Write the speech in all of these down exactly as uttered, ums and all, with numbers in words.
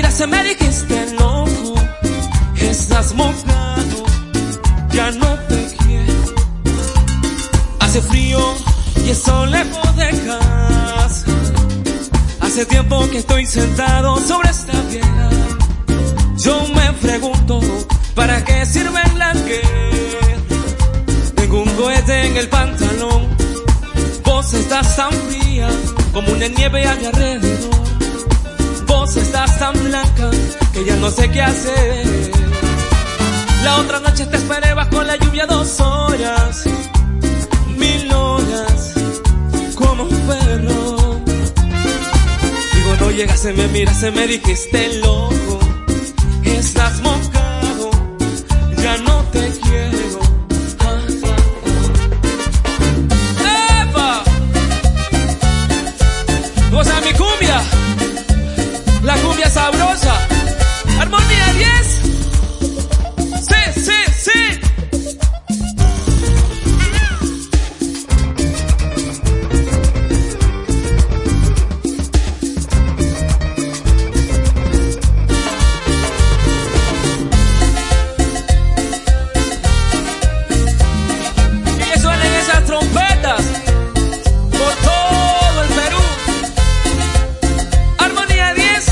llegaste me dijiste loco, estás mojado, ya no te quiero. Hace frío y eso lejos de casa. Hace tiempo que estoy sentado sobre esta piedra. Yo me pregunto, ¿para qué sirve la guerra? Tengo un cohete en el pantalón. Vos estás tan fría como una nieve a mi alrededor. Vos estás tan blanca que ya no sé qué hacer. La otra noche te esperé bajo la lluvia dos horas, mil horas, como un perro. Y cuando llegaste me miraste, me dijiste loco, estás mojado, ya no te quiero. Ah, ah, ah. ¡Epa! Goza mi cumbia, la cumbia sabrosa. Armonía diez. Sí, sí, sí. Trompetas por todo el Perú. Armonía diez.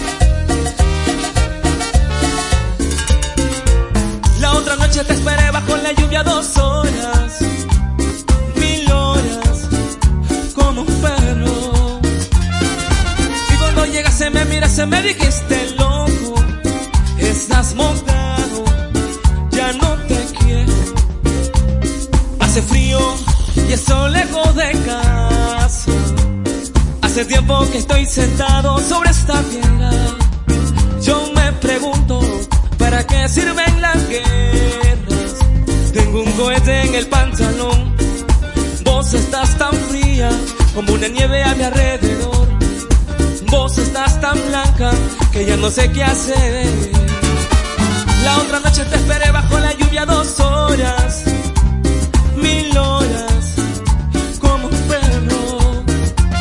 La otra noche te esperé bajo la lluvia dos horas, mil horas, como un perro. Y cuando llegaste me miraste, me dijiste loco, estás mojado, ya no te quiero. Hace frío y eso lejos de casa. Hace tiempo que estoy sentado sobre esta piedra. Yo me pregunto, ¿para qué sirven las guerras? Tengo un cohete en el pantalón. Vos estás tan fría como una nieve a mi alrededor. Vos estás tan blanca que ya no sé qué hacer. La otra noche te esperé bajo la lluvia dos horas, mil horas, como un perro.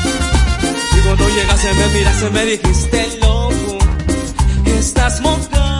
Y cuando llegaste me miraste, me dijiste loco, estás mojado,